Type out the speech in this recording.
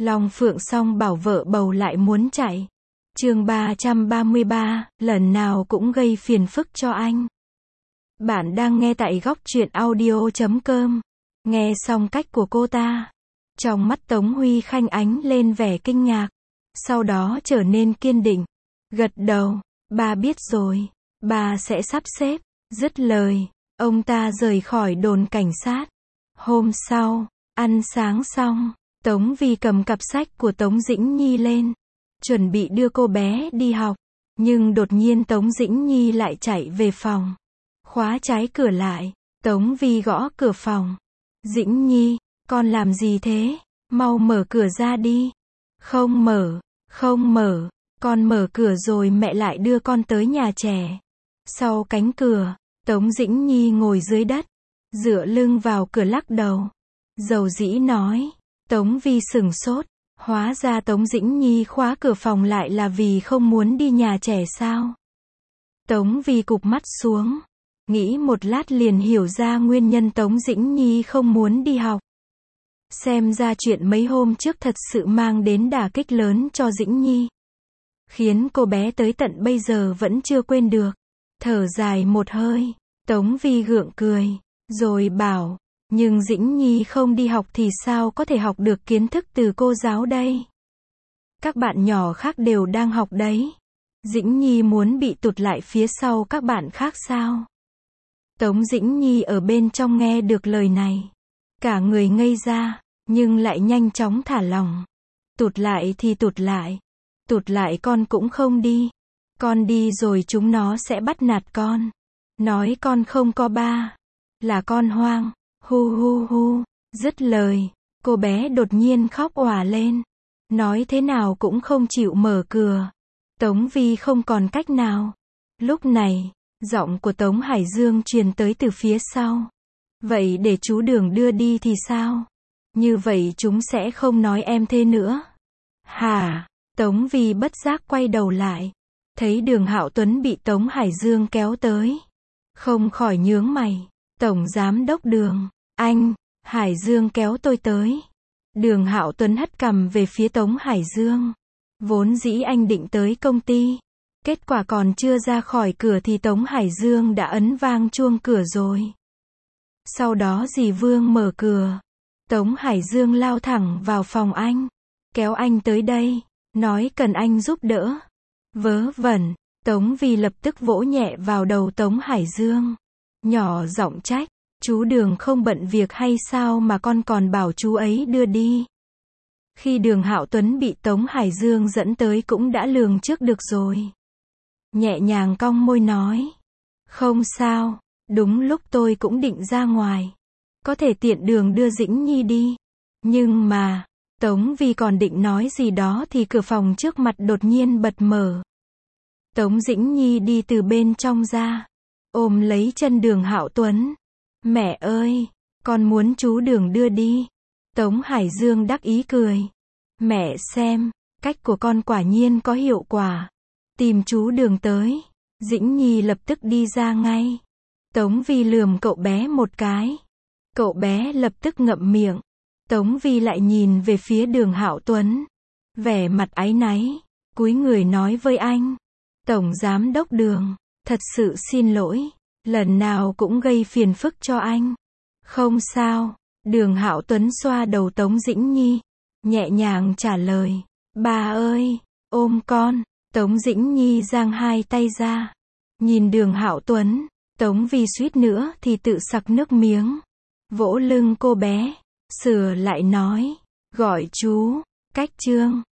Long Phượng Song bảo vợ bầu lại muốn chạy. Chương 333, lần nào cũng gây phiền phức cho anh. Bạn đang nghe tại góc truyện audio.com. Nghe xong cách của cô ta, trong mắt Tống Huy Khanh ánh lên vẻ kinh ngạc, sau đó trở nên kiên định. Gật đầu, ba biết rồi, ba sẽ sắp xếp. Dứt lời, ông ta rời khỏi đồn cảnh sát. Hôm sau, ăn sáng xong, Tống Vi cầm cặp sách của Tống Dĩnh Nhi lên, chuẩn bị đưa cô bé đi học, nhưng đột nhiên Tống Dĩnh Nhi lại chạy về phòng, khóa trái cửa lại. Tống Vi gõ cửa phòng. Dĩnh Nhi, con làm gì thế? Mau mở cửa ra đi. Không mở, con mở cửa rồi mẹ lại đưa con tới nhà trẻ. Sau cánh cửa, Tống Dĩnh Nhi ngồi dưới đất, dựa lưng vào cửa lắc đầu, dầu dĩ nói. Tống Vi sửng sốt, hóa ra Tống Dĩnh Nhi khóa cửa phòng lại là vì không muốn đi nhà trẻ sao? Tống Vi cụp mắt xuống, nghĩ một lát liền hiểu ra nguyên nhân Tống Dĩnh Nhi không muốn đi học. Xem ra chuyện mấy hôm trước thật sự mang đến đả kích lớn cho Dĩnh Nhi, khiến cô bé tới tận bây giờ vẫn chưa quên được. Thở dài một hơi, Tống Vi gượng cười, rồi bảo, nhưng Dĩnh Nhi không đi học thì sao có thể học được kiến thức từ cô giáo đây? Các bạn nhỏ khác đều đang học đấy. Dĩnh Nhi muốn bị tụt lại phía sau các bạn khác sao? Tống Dĩnh Nhi ở bên trong nghe được lời này, cả người ngây ra, nhưng lại nhanh chóng thả lỏng. Tụt lại thì tụt lại con cũng không đi. Con đi rồi chúng nó sẽ bắt nạt con, nói con không có ba, là con hoang. Hu hu hu. Dứt lời, cô bé đột nhiên khóc òa lên, nói thế nào cũng không chịu mở cửa. Tống Vi không còn cách nào. Lúc này, giọng của Tống Hải Dương truyền tới từ phía sau. Vậy để chú Đường đưa đi thì sao? Như vậy chúng sẽ không nói em thế nữa. Hả? Tống Vi bất giác quay đầu lại, thấy Đường Hạo Tuấn bị Tống Hải Dương kéo tới, không khỏi nhướng mày. Tổng giám đốc Đường, anh, Hải Dương kéo tôi tới. Đường Hạo Tuấn hất cằm về phía Tống Hải Dương. Vốn dĩ anh định tới công ty, kết quả còn chưa ra khỏi cửa thì Tống Hải Dương đã ấn vang chuông cửa rồi. Sau đó dì Vương mở cửa. Tống Hải Dương lao thẳng vào phòng anh, kéo anh tới đây, nói cần anh giúp đỡ. Vớ vẩn, Tống Vi lập tức vỗ nhẹ vào đầu Tống Hải Dương, nhỏ giọng trách, chú Đường không bận việc hay sao mà con còn bảo chú ấy đưa đi. Khi Đường Hạo Tuấn bị Tống Hải Dương dẫn tới cũng đã lường trước được rồi. Nhẹ nhàng cong môi nói, không sao, đúng lúc tôi cũng định ra ngoài, có thể tiện đường đưa Dĩnh Nhi đi. Nhưng mà, Tống Vi còn định nói gì đó thì cửa phòng trước mặt đột nhiên bật mở. Tống Dĩnh Nhi đi từ bên trong ra, ôm lấy chân Đường Hạo Tuấn. Mẹ ơi, con muốn chú Đường đưa đi. Tống Hải Dương đắc ý cười. Mẹ xem, cách của con quả nhiên có hiệu quả. Tìm chú Đường tới. Dĩnh Nhi lập tức đi ra ngay. Tống Vi lườm cậu bé một cái. Cậu bé lập tức ngậm miệng. Tống Vi lại nhìn về phía Đường Hạo Tuấn, vẻ mặt áy náy, cúi người nói với anh. Tổng giám đốc Đường, thật sự xin lỗi, lần nào cũng gây phiền phức cho anh. Không sao. Đường Hạo Tuấn xoa đầu Tống Dĩnh Nhi, nhẹ nhàng trả lời. Ba ơi, ôm con. Tống Dĩnh Nhi giang hai tay ra, nhìn Đường Hạo Tuấn. Tống Vi suýt nữa thì tự sặc nước miếng, vỗ lưng cô bé, sửa lại nói, gọi chú. Cách chương